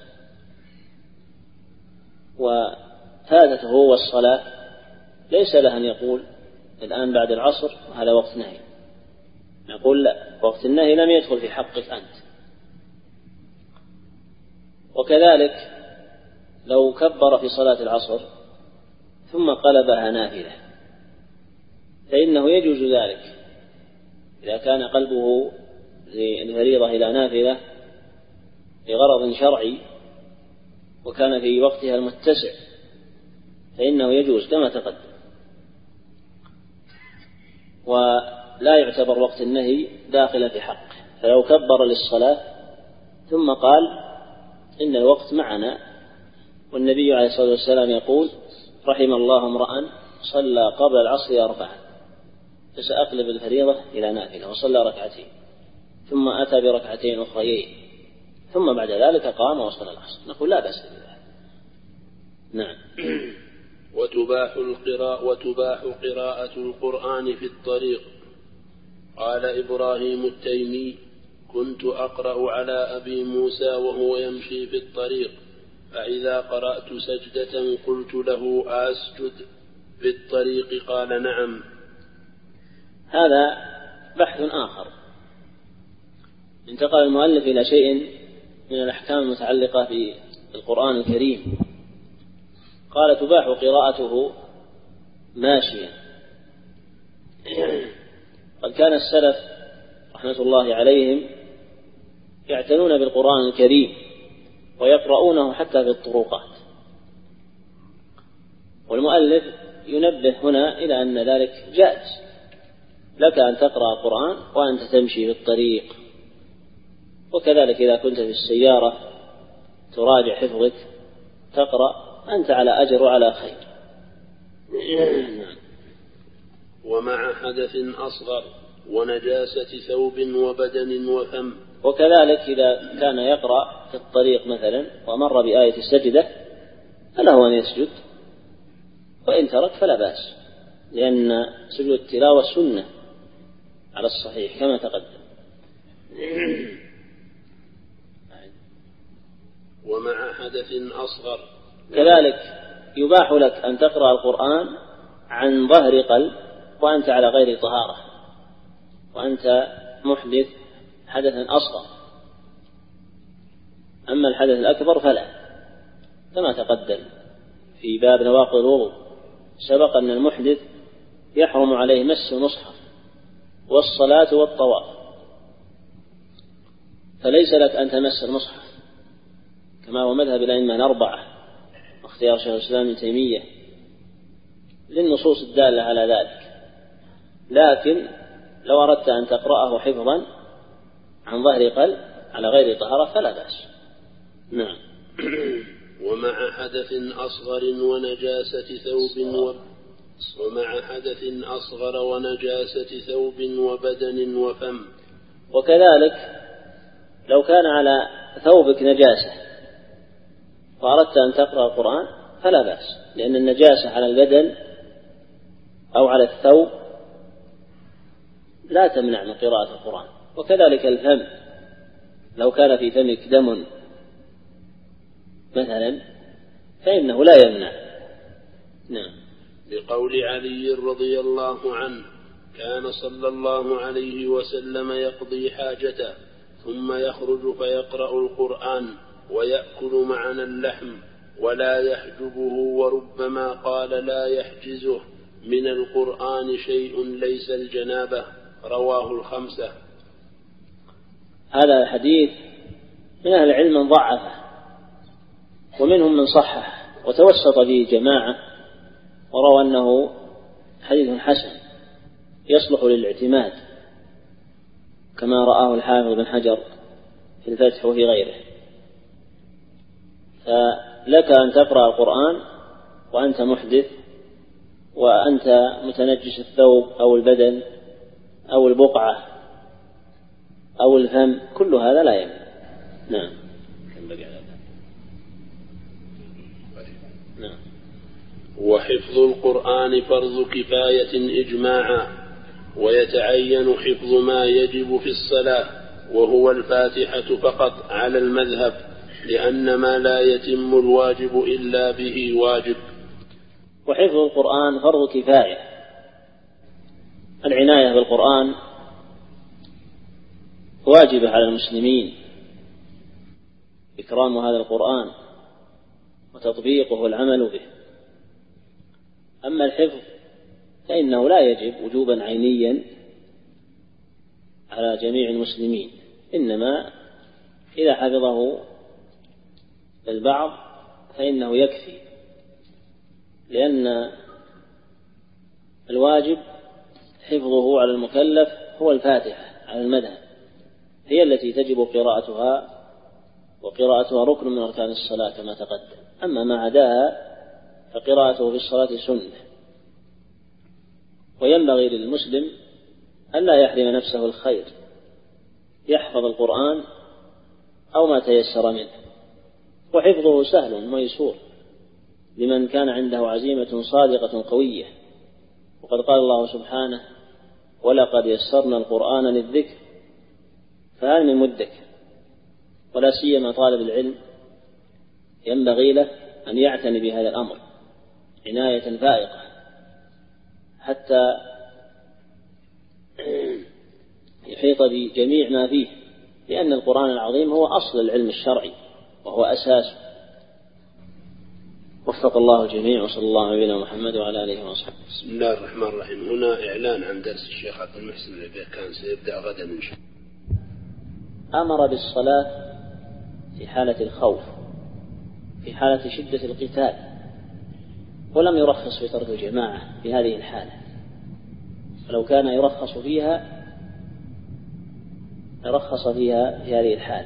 وفاتته هو الصلاة ليس له أن يقول الآن بعد العصر هذا وقت نهي، نقول لا، وقت النهي لم يدخل في حقك أنت. وكذلك لو كبر في صلاة العصر ثم قلبها نافلة فإنه يجوز ذلك إذا كان قلبه الفريضة إلى نافلة لغرض شرعي وكان في وقتها المتسع، فإنه يجوز كما تقدم. ولا يعتبر وقت النهي داخلا في حقه، فلو كبر للصلاة ثم قال إن الوقت معنا، والنبي عليه الصلاة والسلام يقول رحم الله امرأ صلى قبل العصر أربعا فسأقلب الفريضة إلى نافلة وصلى ركعتين ثم أتى بركعتين أخريين ثم بعد ذلك قام وصلى العصر، نقول لا بأس بذلك. نعم. وتباح القراءة وتباح قراءة القرآن في الطريق. قال إبراهيم التيمي كنت أقرأ على أبي موسى وهو يمشي في الطريق، فإذا قرأت سجدة قلت له أسجد في الطريق؟ قال نعم. هذا بحث آخر، انتقل المؤلف إلى شيء من الأحكام المتعلقة بالقرآن الكريم. قال تباح قراءته ماشيا. قد كان السلف رحمة الله عليهم يعتنون بالقرآن الكريم ويقرؤونه حتى في الطرقات، والمؤلف ينبه هنا إلى أن ذلك جائز، لك أن تقرأ القرآن وأنت تمشي في الطريق، وكذلك إذا كنت في السيارة تراجع حفظك تقرأ، أنت على أجر وعلى خير. ومع حدث أصغر ونجاسة ثوب وبدن وفم. وكذلك إذا كان يقرأ في الطريق مثلا ومر بآية السجدة فله أن يسجد، وإن ترك فلا بأس، لأن سجود التلاوة سنة على الصحيح كما تقدم. ومع حدث أصغر كذلك يباح لك أن تقرأ القرآن عن ظهر قلب وأنت على غير طهارة وأنت محدث حدثا أصغر. أما الحدث الأكبر فلا، كما تقدم في باب نواقض الوضوء سبق أن المحدث يحرم عليه مس المصحف والصلاة والطواف، فليس لك أن تمس المصحف كما هو مذهب الأئمة الأربعة واختيار شيخ الإسلام ابن تيمية للنصوص الدالة على ذلك. لكن لو أردت أن تقرأه حفظا عن ظهر قلب على غير طهارة فلا بأس. نعم. ومع حدث أصغر ونجاسة ثوب و... ومع حدث أصغر ونجاسة ثوب وبدن وفم. وكذلك لو كان على ثوبك نجاسة وأردت أن تقرأ القرآن فلا بأس، لأن النجاسة على البدن أو على الثوب لا تمنع من قراءة القرآن. وكذلك الفم، لو كان في فمك دم مثلا فإنه لا يمنع. نعم. بقول علي رضي الله عنه: كان صلى الله عليه وسلم يقضي حاجته ثم يخرج فيقرأ القرآن ويأكل معنا اللحم ولا يحجبه، وربما قال لا يحجزه من القرآن شيء ليس الجنابة. رواه الخمسة. هذا الحديث من أهل العلم من ضعفه ومنهم من صحح وتوسط به جماعة وروا أنه حديث حسن يصلح للاعتماد كما رآه الحافظ بن حجر في الفتح وفي غيره. فلك أن تقرأ القرآن وأنت محدث وأنت متنجس الثوب أو البدن أو البقعة أو الفم، كل هذا لا يمنع. نعم. نعم. وحفظ القرآن فرض كفاية إجماعا، ويتعين حفظ ما يجب في الصلاة وهو الفاتحة فقط على المذهب، لأن ما لا يتم الواجب إلا به واجب. وحفظ القرآن فرض كفاية. العناية بالقرآن واجبة على المسلمين، إكرام هذا القرآن وتطبيقه والعمل به. أما الحفظ فإنه لا يجب وجوبا عينيا على جميع المسلمين، إنما إذا حفظه البعض فإنه يكفي، لأن الواجب حفظه على المكلف هو الفاتحة على المذهب، هي التي تجب قراءتها، وقراءتها ركن من أركان الصلاة كما تقدم. أما ما عداها فقراءته في الصلاة سنة. وينبغي للمسلم أن لا يحرم نفسه الخير، يحفظ القرآن أو ما تيسر منه، وحفظه سهل ميسور لمن كان عنده عزيمة صادقة قوية. وقد قال الله سبحانه: ولقد يسرنا القرآن للذكر فهل من مدكر. ولا سيما طالب العلم ينبغي له أن يعتني بهذا الأمر عناية فائقة حتى يحيط بجميع ما فيه، لأن القرآن العظيم هو أصل العلم الشرعي وهو أساسه. وفق الله الجميع، وصلى الله على نبينا محمد وعلى آله وصحبه. بسم الله الرحمن الرحيم. هنا إعلان عن درس الشيخ عبد المحسن الذي كان سيبدأ غدا إن شاء الله. أمر بالصلاة في حالة الخوف، في حالة شدة القتال، ولم يرخص في ترك الجماعة في هذه الحالة، ولو كان يرخص فيها يرخص فيها في هذه الحالة.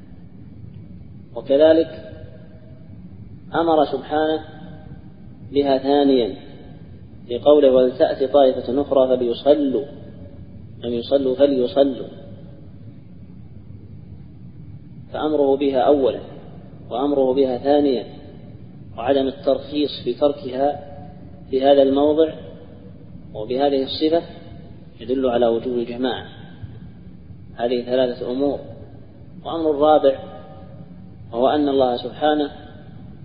وكذلك أمر سبحانه بها ثانيا لقوله: ولتأتي طائفة أخرى فليصلوا لم يصلوا فليصلوا، فأمره بها أولا وأمره بها ثانيا، وعدم الترخيص في تركها في هذا الموضع وبهذه الصفة يدل على وجوب الجماعة. هذه ثلاثة أمور. وأمر الرابع وهو أن الله سبحانه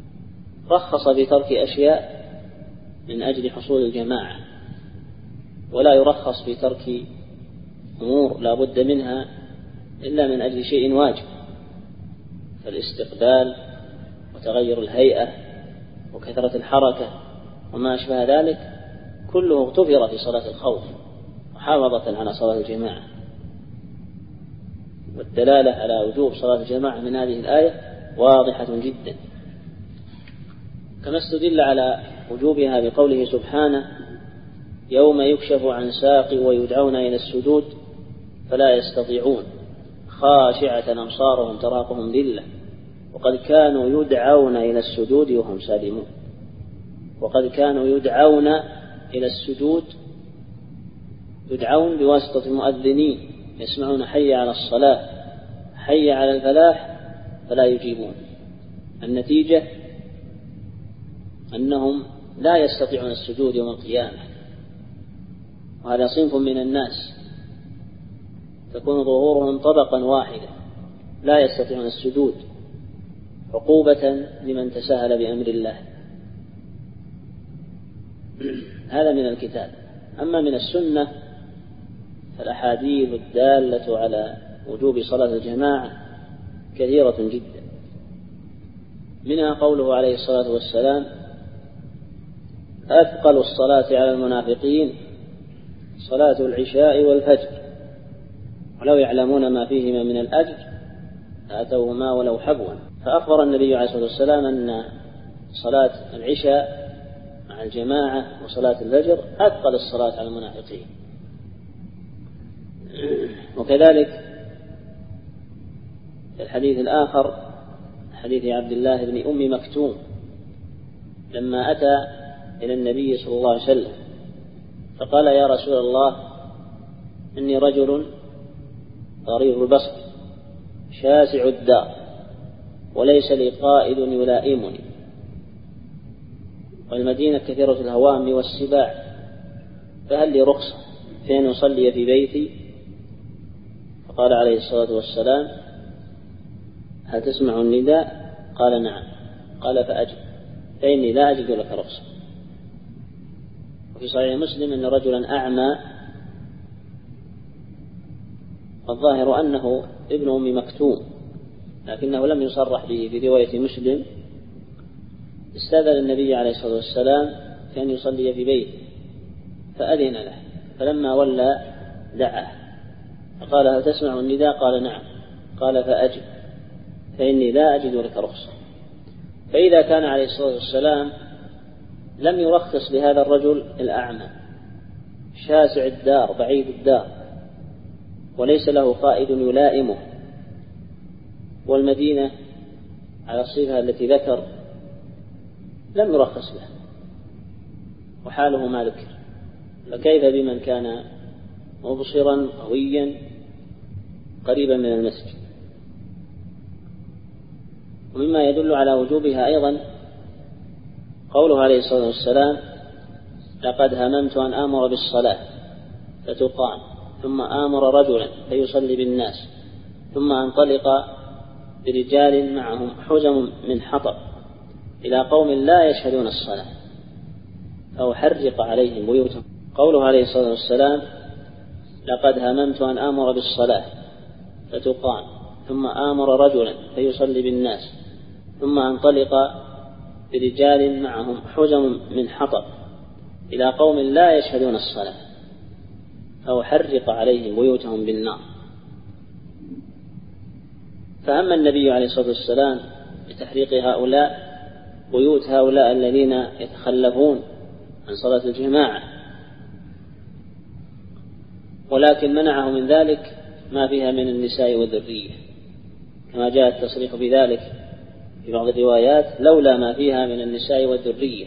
رخص في ترك أشياء من أجل حصول الجماعة، ولا يرخص في ترك أمور لا بد منها إلا من أجل شيء واجب، فالاستقبال وتغير الهيئة وكثرة الحركة وما أشبه ذلك كله اغتفر في صلاة الخوف محافظة على صلاة الجماعة. والدلالة على وجوب صلاة الجماعة من هذه الآية واضحة جدا، كما استدل على وجوبها بقوله سبحانه: يوم يكشف عن ساق ويدعون إلى السجود فلا يستطيعون خاشعة أبصارهم تراقهم ذلة وقد كانوا يدعون إلى السجود وهم سالمون. وقد كانوا يدعون إلى السجود، يدعون بواسطة المؤذنين، يسمعون حي على الصلاة حي على الفلاح فلا يجيبون. النتيجة أنهم لا يستطيعون السجود يوم القيامة، وهذا صنف من الناس تكون ظهورهم طبقا واحدا لا يستطيعون السجود عقوبة لمن تساهل بأمر الله. هذا من الكتاب. أما من السنة فالأحاديث الدالة على وجوب صلاة الجماعة كثيرة جدا، منها قوله عليه الصلاة والسلام: أثقل الصلاة على المنافقين صلاة العشاء والفجر ولو يعلمون ما فيهما من الأجر آتوهما ولو حبوا. فأخبر النبي عليه الصلاة والسلام أن صلاة العشاء مع الجماعة وصلاة الفجر أثقل الصلاة على المنافقين. وكذلك في الحديث الآخر حديث عبد الله بن أم مكتوم لما أتى إلى النبي صلى الله عليه وسلم فقال: يا رسول الله، إني رجل ضرير البصر شاسع الدار وليس لي قائد يلائمني، والمدينة كثيرة الهوام والسباع، فهل لي رخصة في أن أصلي في بيتي؟ فقال عليه الصلاة والسلام: هل تسمع النداء؟ قال: نعم. قال: فأجب، فإني لا أجد لك رخصة. وفي صحيح مسلم أن رجلا أعمى، الظاهر أنه ابن أم مكتوم لكنه لم يصرح به في رواية مسلم، استأذن النبي عليه الصلاة والسلام في أن يصلي في بيته فأذن له، فلما ولى دعاه فقال: هل تسمع النداء؟ قال: نعم. قال: فأجب، فإني لا أجد لك رخصة. فإذا كان عليه الصلاة والسلام لم يرخص لهذا الرجل الأعمى شاسع الدار بعيد الدار وليس له قائد يلائمه، والمدينة على الصفة التي ذكر لم يرخص له وحاله ما ذكر، فكيف بمن كان مبصرا قويا قريبا من المسجد؟ ومما يدل على وجوبها أيضا قوله عليه الصلاة والسلام: لقد هممت أن آمر بالصلاة فتقام ثم آمر رجلا فيصلي بالناس ثم أنطلق برجال معهم حزم من حطب إلى قوم لا يشهدون الصلاة فأحرق عليهم بيوتهم. قوله عليه الصلاة والسلام: لقد هممت أن آمر بالصلاة فتقام ثم آمر رجلا فيصلي بالناس ثم أنطلق برجال معهم حزم من حطب إلى قوم لا يشهدون الصلاة فأحرق عليهم بيوتهم بالنار. فهم النبي عليه الصلاة والسلام بتحريق هؤلاء بيوت هؤلاء الذين يتخلفون عن صلاة الجماعة، ولكن منعه من ذلك ما فيها من النساء والذرية، كما جاء التصريح بذلك في بعض الروايات: لولا ما فيها من النساء والذرية.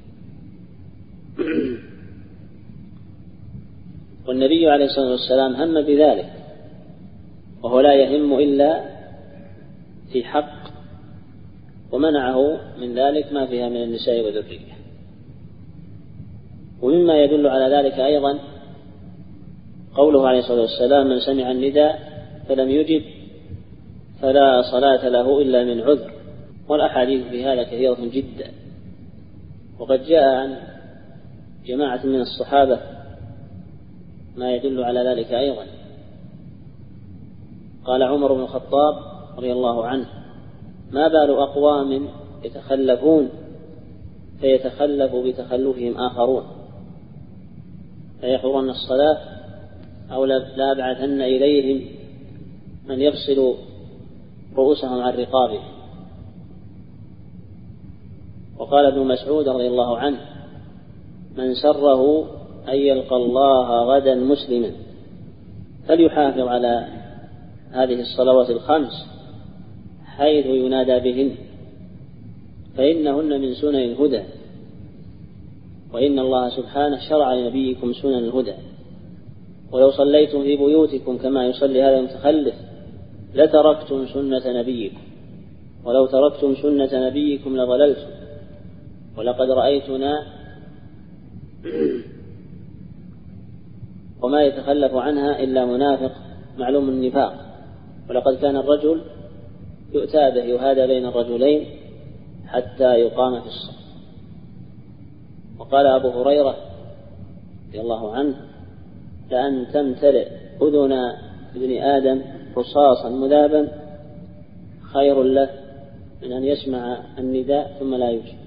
والنبي عليه الصلاة والسلام هم بذلك، وهو لا يهم إلا في حق، ومنعه من ذلك ما فيها من النساء والذرية. ومما يدل على ذلك أيضا قوله عليه الصلاة والسلام: من سمع النداء فلم يجب فلا صلاة له إلا من عذر. والأحاديث في هذا كثيرة جدا، وقد جاء عن جماعة من الصحابة ما يدل على ذلك أيضا. قال عمر بن الخطاب رضي الله عنه: ما بال أقوام يتخلفون فيتخلف بتخلفهم آخرون، فيحضرن الصلاة أو لا أبعثن إليهم من يفصل رؤوسهم عن رقابهم. وقال ابن مسعود رضي الله عنه: من سره أن يلقى الله غدا مسلما فليحافظ على هذه الصلوات الخمس حيث ينادى بهن، فإنهن من سنن الهدى، وإن الله سبحانه شرع لنبيكم سنن الهدى، ولو صليتم في بيوتكم كما يصلي هذا المتخلف لتركتم سنة نبيكم، ولو تركتم سنة نبيكم لضللتم، ولقد رأيتنا وما يتخلف عنها إلا منافق معلوم النفاق، ولقد كان الرجل يؤتى به يهادى بين الرجلين حتى يقام في الصف. وقال أبو هريرة رضي الله عنه: لأن تمتلئ أذن ابن آدم رصاصا مذابا خير له من أن يسمع النداء ثم لا يجيب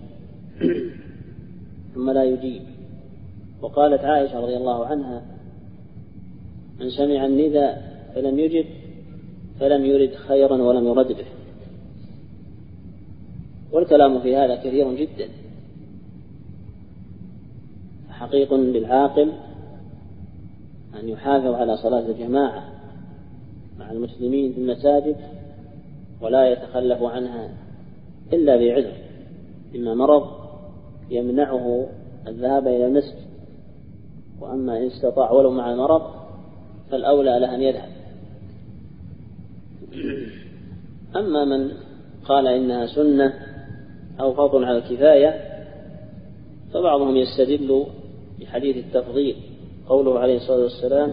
ثم لا يجيب. وقالت عائشة رضي الله عنها: من سمع النداء فلم يجب فلم يرد خيرا ولم يرد به. والكلام في هذا كثير جدا. حقيق للعاقل أن يحافظ على صلاة الجماعة مع المسلمين في المساجد ولا يتخلف عنها إلا بعذر، إما مرض يمنعه الذهاب إلى المسجد، وأما إن استطاع ولو مع المرض فالأولى له أن يذهب. أما من قال إنها سنة أو فرض على الكفاية فبعضهم يستدل بحديث التفضيل، قوله عليه الصلاة والسلام: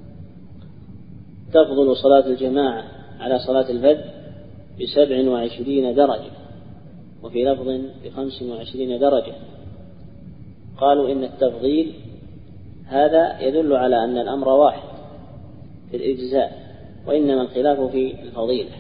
تفضل صلاة الجماعة على صلاة الفجر بسبع وعشرين درجة، وفي لفظ بخمس وعشرين درجة. قالوا إن التفضيل هذا يدل على أن الأمر واحد في الإجزاء، وإنما الخلاف في الفضيلة،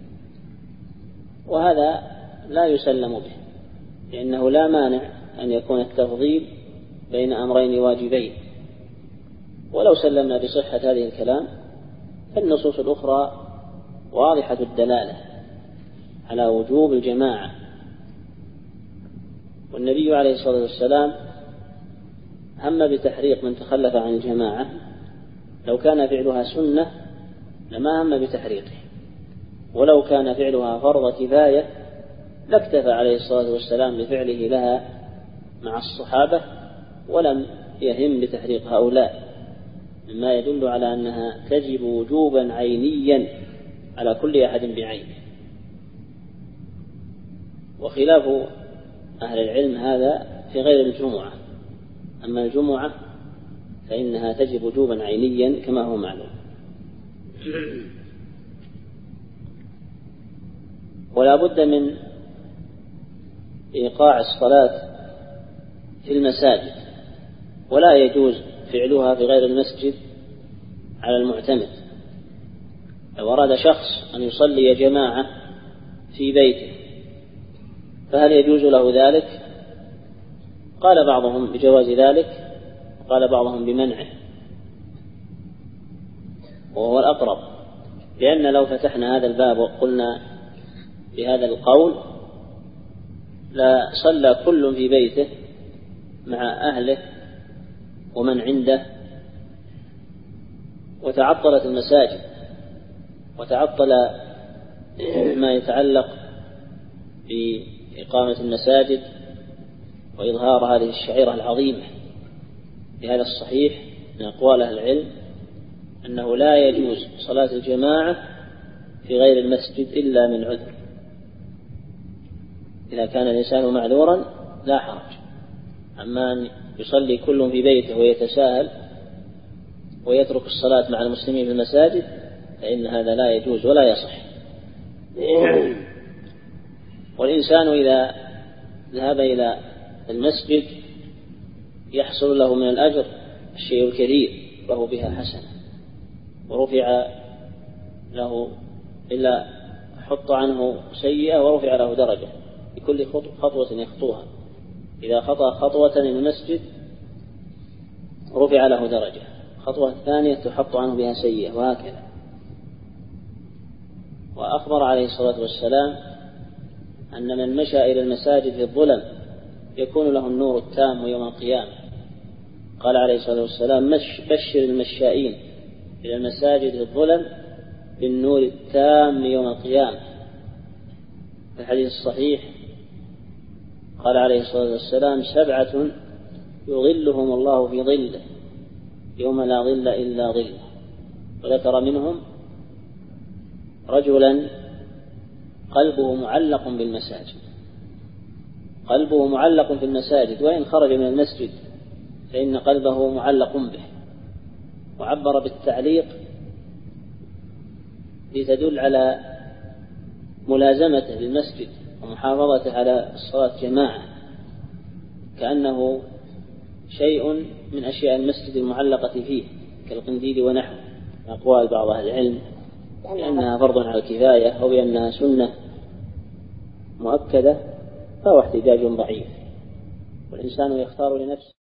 وهذا لا يسلم به، لأنه لا مانع أن يكون التفضيل بين أمرين واجبين. ولو سلمنا بصحة هذه الكلام فالنصوص الأخرى واضحة الدلالة على وجوب الجماعة. والنبي عليه الصلاة والسلام هم بتحريق من تخلف عن الجماعة، لو كان فعلها سنة لما هم بتحريقه، ولو كان فعلها فرض كفاية لاكتفى عليه الصلاة والسلام بفعله لها مع الصحابة ولم يهم بتحريق هؤلاء، مما يدل على أنها تجب وجوبا عينيا على كل أحد بعينه. وخلاف أهل العلم هذا في غير الجمعة، أما الجمعة فإنها تجب وجوبا عينيا كما هو معلوم. ولا بد من إيقاع الصلاة في المساجد، ولا يجوز فعلها في غير المسجد على المعتمد. لو أراد شخص أن يصلي جماعة في بيته فهل يجوز له ذلك؟ قال بعضهم بجواز ذلك، وقال بعضهم بمنعه، وهو الأقرب، لأن لو فتحنا هذا الباب وقلنا بهذا القول لا صلى كل في بيته مع أهله ومن عنده، وتعطلت المساجد وتعطل ما يتعلق بإقامة المساجد وإظهار هذه الشعيرة العظيمة. بهذا الصحيح من أقوال أهل العلم أنه لا يجوز صلاة الجماعة في غير المسجد إلا من عذر. إذا كان الإنسان معذورا لا حرج، أما أن يصلي كل في بيته ويتساهل ويترك الصلاة مع المسلمين في المساجد فإن هذا لا يجوز ولا يصح. والإنسان إذا ذهب إلى المسجد يحصل له من الأجر الشيء الكثير، له بها حسنة، ورفع له إلا حط عنه سيئة ورفع له درجة بكل خطوة يخطوها. إذا خطأ خطوة إلى المسجد رفع له درجة، خطوة الثانية تحط عنه بها سيئة، وهكذا. وأخبر عليه الصلاة والسلام أن من مشى إلى المساجد في الظلم يكون له النور التام يوم القيامة. قال عليه الصلاة والسلام: مش بشر المشائين إلى المساجد في الظلم بالنور التام يوم القيامة. في الحديث الصحيح قال عليه الصلاة والسلام: سبعة يظلهم الله في ظله يوم لا ظل إلا ظله. وذكر منهم رجلا قلبه معلق بالمساجد، قلبه معلق في المساجد، وإن خرج من المسجد فإن قلبه معلق به. وعبر بالتعليق لتدل على ملازمته للمسجد ومحافظته على الصلاة جماعة، كأنه شيء من أشياء المسجد المعلقة فيه كالقنديل ونحوه، أقوال بعض أهل العلم بأنها فرض على الكفاية أو بأنها سنة مؤكدة، فهو احتجاج ضعيف، والإنسان يختار لنفسه.